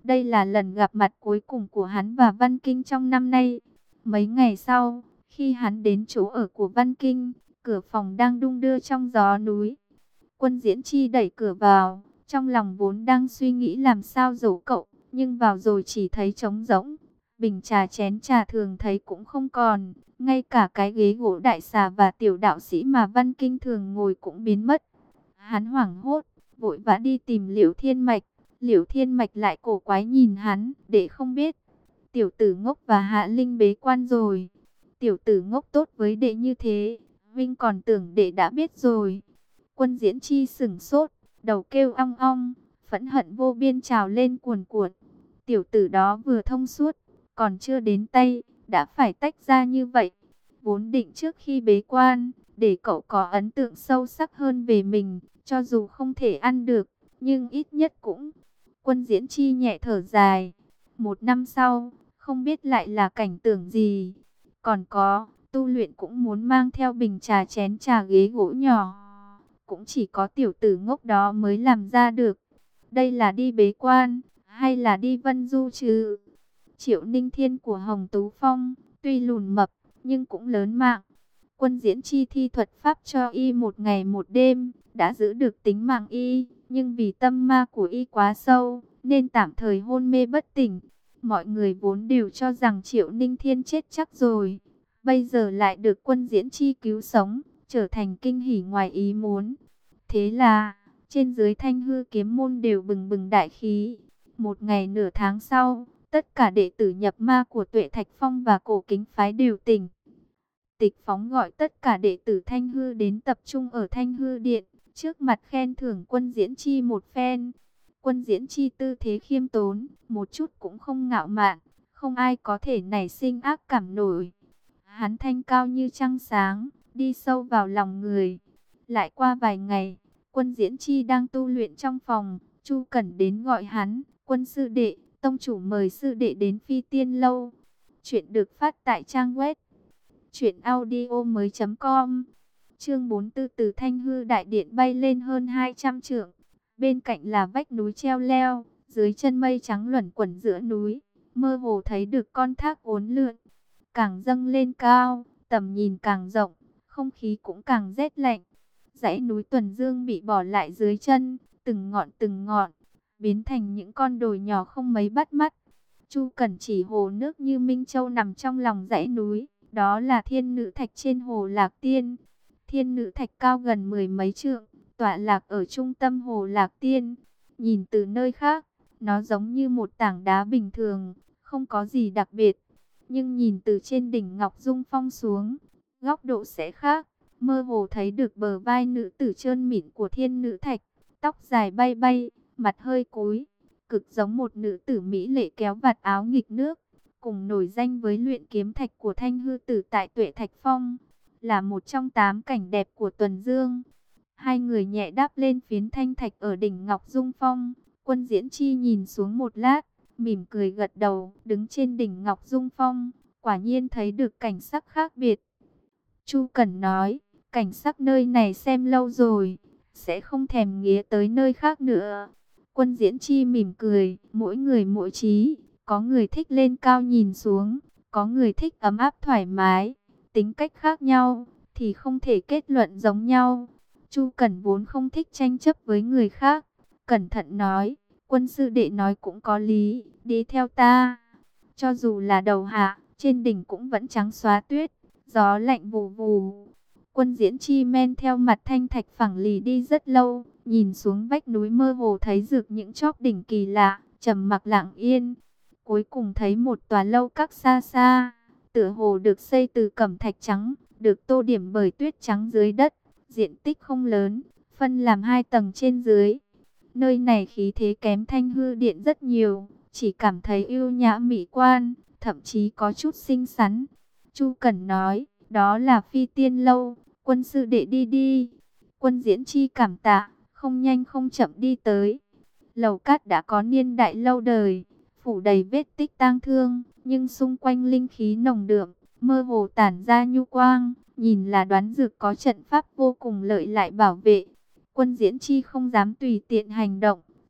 Speaker 1: Đây là lần gặp mặt cuối cùng của hắn và Văn Kinh trong năm nay. Mấy ngày sau, khi hắn đến chỗ ở của Văn Kinh, cửa phòng đang đung đưa trong gió núi. Quân Diễn Chi đẩy cửa vào, trong lòng vốn đang suy nghĩ làm sao dỗ cậu, nhưng vào rồi chỉ thấy trống rỗng. Bình trà chén trà thường thấy cũng không còn, ngay cả cái ghế gỗ đại xà và tiểu đạo sĩ mà Văn Kinh thường ngồi cũng biến mất. Hắn hoảng hốt, vội vã đi tìm Liễu Thiên Mạch. Liễu Thiên Mạch lại cổ quái nhìn hắn, để không biết. Tiểu tử ngốc và Hạ Linh bế quan rồi. Tiểu tử ngốc tốt với đệ như thế, Vinh còn tưởng đệ đã biết rồi. Quân Diễn Chi sửng sốt, đầu kêu ong ong, phẫn hận vô biên trào lên cuồn cuộn. Tiểu tử đó vừa thông suốt, còn chưa đến tay, đã phải tách ra như vậy. Vốn định trước khi bế quan, để cậu có ấn tượng sâu sắc hơn về mình, cho dù không thể ăn được, nhưng ít nhất cũng... Quân Diễn Chi nhẹ thở dài. Một năm sau, không biết lại là cảnh tượng gì. Còn có, tu luyện cũng muốn mang theo bình trà chén trà ghế gỗ nhỏ. Cũng chỉ có tiểu tử ngốc đó mới làm ra được. Đây là đi bế quan, hay là đi vân du chứ? Triệu Ninh Thiên của Hồng Tú Phong, tuy lùn mập, nhưng cũng lớn mạng. Quân Diễn Chi thi thuật pháp cho y một ngày một đêm, đã giữ được tính mạng y. Nhưng vì tâm ma của y quá sâu, nên tạm thời hôn mê bất tỉnh. Mọi người vốn đều cho rằng Triệu Ninh Thiên chết chắc rồi. Bây giờ lại được Quân Diễn Chi cứu sống, trở thành kinh hỉ ngoài ý muốn. Thế là, trên dưới Thanh Hư kiếm môn đều bừng bừng đại khí. Một ngày nửa tháng sau, tất cả đệ tử nhập ma của Tuệ Thạch Phong và Cổ Kính Phái đều tỉnh. Tịch Phóng gọi tất cả đệ tử Thanh Hư đến tập trung ở Thanh Hư Điện, trước mặt khen thưởng Quân Diễn Chi một phen. Quân Diễn Chi tư thế khiêm tốn, một chút cũng không ngạo mạn, không ai có thể nảy sinh ác cảm nổi. Hắn thanh cao như trăng sáng, đi sâu vào lòng người. Lại qua vài ngày, Quân Diễn Chi đang tu luyện trong phòng, Chu Cẩn đến gọi hắn, Quân sư đệ, tông chủ mời sư đệ đến Phi Tiên Lâu. Chuyện được phát tại trang web truyện audio mới chấm com. Chương bốn mươi tư, từ Thanh Hư Đại Điện bay lên hơn hai trăm trượng. Bên cạnh là vách núi treo leo, dưới chân mây trắng luẩn quẩn giữa núi, mơ hồ thấy được con thác uốn lượn. Càng dâng lên cao, tầm nhìn càng rộng, không khí cũng càng rét lạnh. Dãy núi Tuần Dương bị bỏ lại dưới chân, từng ngọn từng ngọn, biến thành những con đồi nhỏ không mấy bắt mắt. Chu Cẩn chỉ hồ nước như Minh Châu nằm trong lòng dãy núi, đó là Thiên Nữ Thạch trên hồ Lạc Tiên. Thiên Nữ Thạch cao gần mười mấy trượng, tọa lạc ở trung tâm hồ Lạc Tiên. Nhìn từ nơi khác, nó giống như một tảng đá bình thường, không có gì đặc biệt. Nhưng nhìn từ trên đỉnh Ngọc Dung Phong xuống, góc độ sẽ khác. Mơ hồ thấy được bờ vai nữ tử trơn mịn của Thiên Nữ Thạch, tóc dài bay bay, mặt hơi cúi, cực giống một nữ tử mỹ lệ kéo vạt áo nghịch nước, cùng nổi danh với luyện kiếm thạch của Thanh Hư Tử tại Tuệ Thạch Phong, là một trong tám cảnh đẹp của Tuần Dương. Hai người nhẹ đáp lên phiến thanh thạch ở đỉnh Ngọc Dung Phong. Quân Diễn Chi nhìn xuống một lát, mỉm cười gật đầu, đứng trên đỉnh Ngọc Dung Phong, quả nhiên thấy được cảnh sắc khác biệt. Chu Cẩn nói, cảnh sắc nơi này xem lâu rồi, sẽ không thèm nghía tới nơi khác nữa. Quân Diễn Chi mỉm cười, mỗi người mỗi trí, có người thích lên cao nhìn xuống, có người thích ấm áp thoải mái, tính cách khác nhau, thì không thể kết luận giống nhau. Chu Cẩn vốn không thích tranh chấp với người khác, cẩn thận nói, Quân sư đệ nói cũng có lý, đi theo ta. Cho dù là đầu hạ, trên đỉnh cũng vẫn trắng xóa tuyết, gió lạnh vù vù. Quân Diễn Chi men theo mặt thanh thạch phẳng lì đi rất lâu, nhìn xuống vách núi mơ hồ thấy được những chóp đỉnh kỳ lạ, trầm mặc lặng yên. Cuối cùng thấy một tòa lâu các xa xa, tựa hồ được xây từ cẩm thạch trắng, được tô điểm bởi tuyết trắng dưới đất, diện tích không lớn, phân làm hai tầng trên dưới. Nơi này khí thế kém Thanh Hư Điện rất nhiều, chỉ cảm thấy yêu nhã mỹ quan, thậm chí có chút xinh xắn. Chu Cẩn nói, đó là Phi Tiên Lâu, Quân sư đệ đi đi. Quân Diễn Chi cảm tạ, không nhanh không chậm đi tới. Lầu cát đã có niên đại lâu đời, phủ đầy vết tích tang thương, nhưng xung quanh linh khí nồng đượm, mơ hồ tản ra nhu quang, nhìn là đoán được có trận pháp vô cùng lợi lại bảo vệ. Quân Diễn Chi không dám tùy tiện hành động,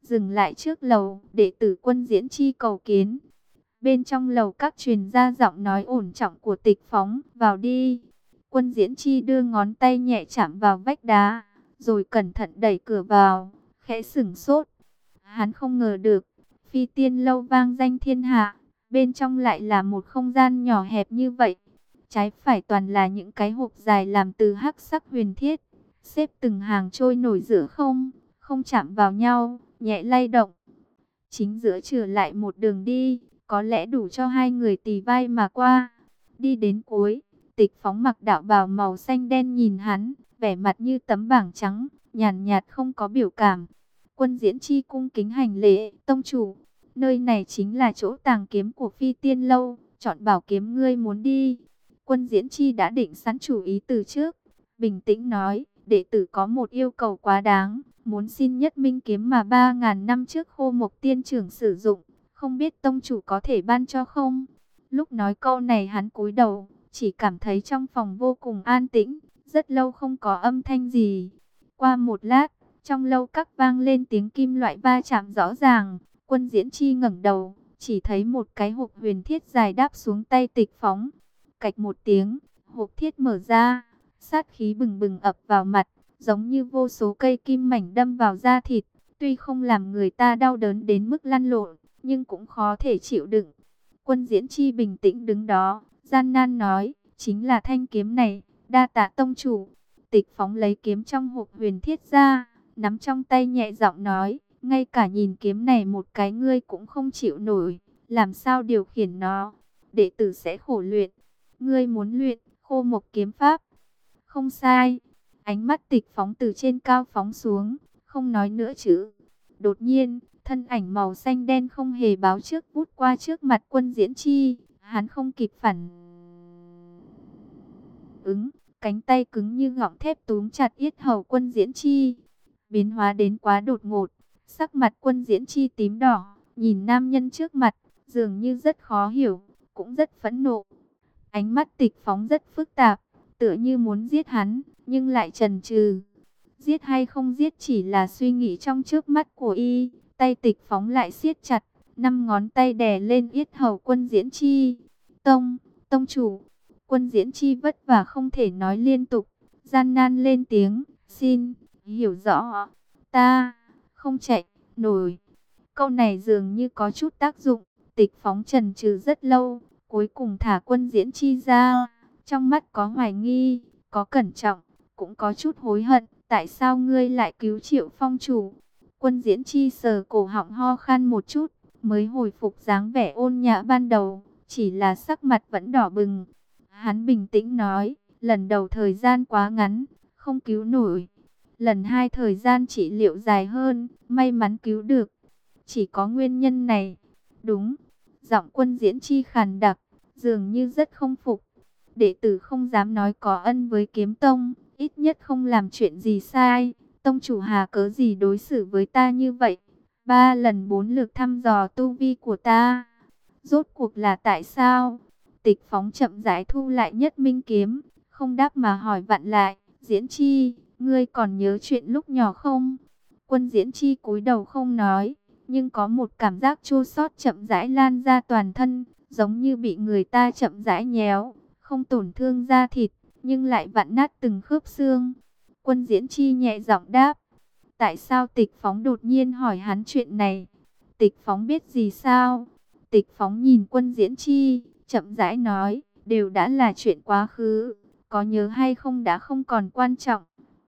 Speaker 1: dừng lại trước lầu, đệ tử Quân Diễn Chi cầu kiến. Bên trong lầu các truyền ra giọng nói ổn trọng của Tịch Phóng, vào đi. Quân Diễn Chi đưa ngón tay nhẹ chạm vào vách đá, rồi cẩn thận đẩy cửa vào, khẽ sửng sốt. Hắn không ngờ được, Phi Tiên lâu vang danh thiên hạ, bên trong lại là một không gian nhỏ hẹp như vậy. Trái phải toàn là những cái hộp dài làm từ hắc sắc huyền thiết, xếp từng hàng trôi nổi giữa không, không chạm vào nhau, nhẹ lay động. Chính giữa trừ lại một đường đi, có lẽ đủ cho hai người tì vai mà qua. Đi đến cuối, Tịch Phóng mặc đạo bào màu xanh đen nhìn hắn, vẻ mặt như tấm bảng trắng, nhàn nhạt không có biểu cảm. Quân Diễn Chi cung kính hành lễ, tông chủ, nơi này chính là chỗ tàng kiếm của Phi Tiên lâu, chọn bảo kiếm ngươi muốn đi. Quân Diễn Chi đã định sẵn chủ ý từ trước, bình tĩnh nói, đệ tử có một yêu cầu quá đáng, muốn xin nhất minh kiếm mà ba ngàn năm trước Khô Mộc Tiên trưởng sử dụng, không biết tông chủ có thể ban cho không? Lúc nói câu này hắn cúi đầu, chỉ cảm thấy trong phòng vô cùng an tĩnh, rất lâu không có âm thanh gì. Qua một lát, trong lâu các vang lên tiếng kim loại va chạm rõ ràng. Quân Diễn Chi ngẩng đầu, chỉ thấy một cái hộp huyền thiết dài đáp xuống tay Tịch Phóng. Cạch một tiếng, hộp thiết mở ra, sát khí bừng bừng ập vào mặt, giống như vô số cây kim mảnh đâm vào da thịt. Tuy không làm người ta đau đớn đến mức lăn lộn, nhưng cũng khó thể chịu đựng. Quân Diễn Chi bình tĩnh đứng đó, gian nan nói, chính là thanh kiếm này, đa tạ tông chủ. Tịch Phóng lấy kiếm trong hộp huyền thiết ra, nắm trong tay nhẹ giọng nói, ngay cả nhìn kiếm này một cái ngươi cũng không chịu nổi, làm sao điều khiển nó? Đệ tử sẽ khổ luyện. Ngươi muốn luyện Khô Mộc kiếm pháp? Không sai. Ánh mắt Tịch Phóng từ trên cao phóng xuống, không nói nữa chứ. Đột nhiên, thân ảnh màu xanh đen không hề báo trước vút qua trước mặt Quân Diễn Chi, hắn không kịp phản ứng, cánh tay cứng như gọng thép túm chặt yết hầu Quân Diễn Chi. Biến hóa đến quá đột ngột, sắc mặt Quân Diễn Chi tím đỏ, nhìn nam nhân trước mặt, dường như rất khó hiểu, cũng rất phẫn nộ. Ánh mắt Tịch Phóng rất phức tạp, tựa như muốn giết hắn, nhưng lại chần chừ. Giết hay không giết chỉ là suy nghĩ trong trước mắt của y. Tay Tịch Phóng lại siết chặt, năm ngón tay đè lên yết hầu Quân Diễn Chi. Tông, tông chủ. Quân Diễn Chi vất vả không thể nói liên tục, gian nan lên tiếng, xin, hiểu rõ, ta không chạy nổi. Câu này dường như có chút tác dụng. Tịch Phóng chần chừ rất lâu, cuối cùng thả Quân Diễn Chi ra. Trong mắt có hoài nghi, có cẩn trọng, cũng có chút hối hận. Tại sao ngươi lại cứu Triệu Phong chủ? Quân Diễn Chi sờ cổ họng ho khan một chút, mới hồi phục dáng vẻ ôn nhã ban đầu, chỉ là sắc mặt vẫn đỏ bừng. Hắn bình tĩnh nói, lần đầu thời gian quá ngắn, không cứu nổi. Lần hai thời gian trị liệu dài hơn, may mắn cứu được. Chỉ có nguyên nhân này. Đúng. Giọng Quân Diễn Chi khàn đặc, dường như rất không phục. Đệ tử không dám nói có ân với Kiếm Tông, ít nhất không làm chuyện gì sai. Tông chủ hà cớ gì đối xử với ta như vậy? Ba lần bốn lượt thăm dò tu vi của ta. Rốt cuộc là tại sao? Tịch Phóng chậm rãi thu lại nhất minh kiếm, không đáp mà hỏi vặn lại. Diễn Chi, ngươi còn nhớ chuyện lúc nhỏ không? Quân Diễn Chi cúi đầu không nói, nhưng có một cảm giác chua xót chậm rãi lan ra toàn thân, giống như bị người ta chậm rãi nhéo, không tổn thương da thịt, nhưng lại vặn nát từng khớp xương. Quân Diễn Chi nhẹ giọng đáp. Tại sao Tịch Phóng đột nhiên hỏi hắn chuyện này? Tịch Phóng biết gì sao? Tịch Phóng nhìn Quân Diễn Chi, chậm rãi nói, đều đã là chuyện quá khứ, có nhớ hay không đã không còn quan trọng.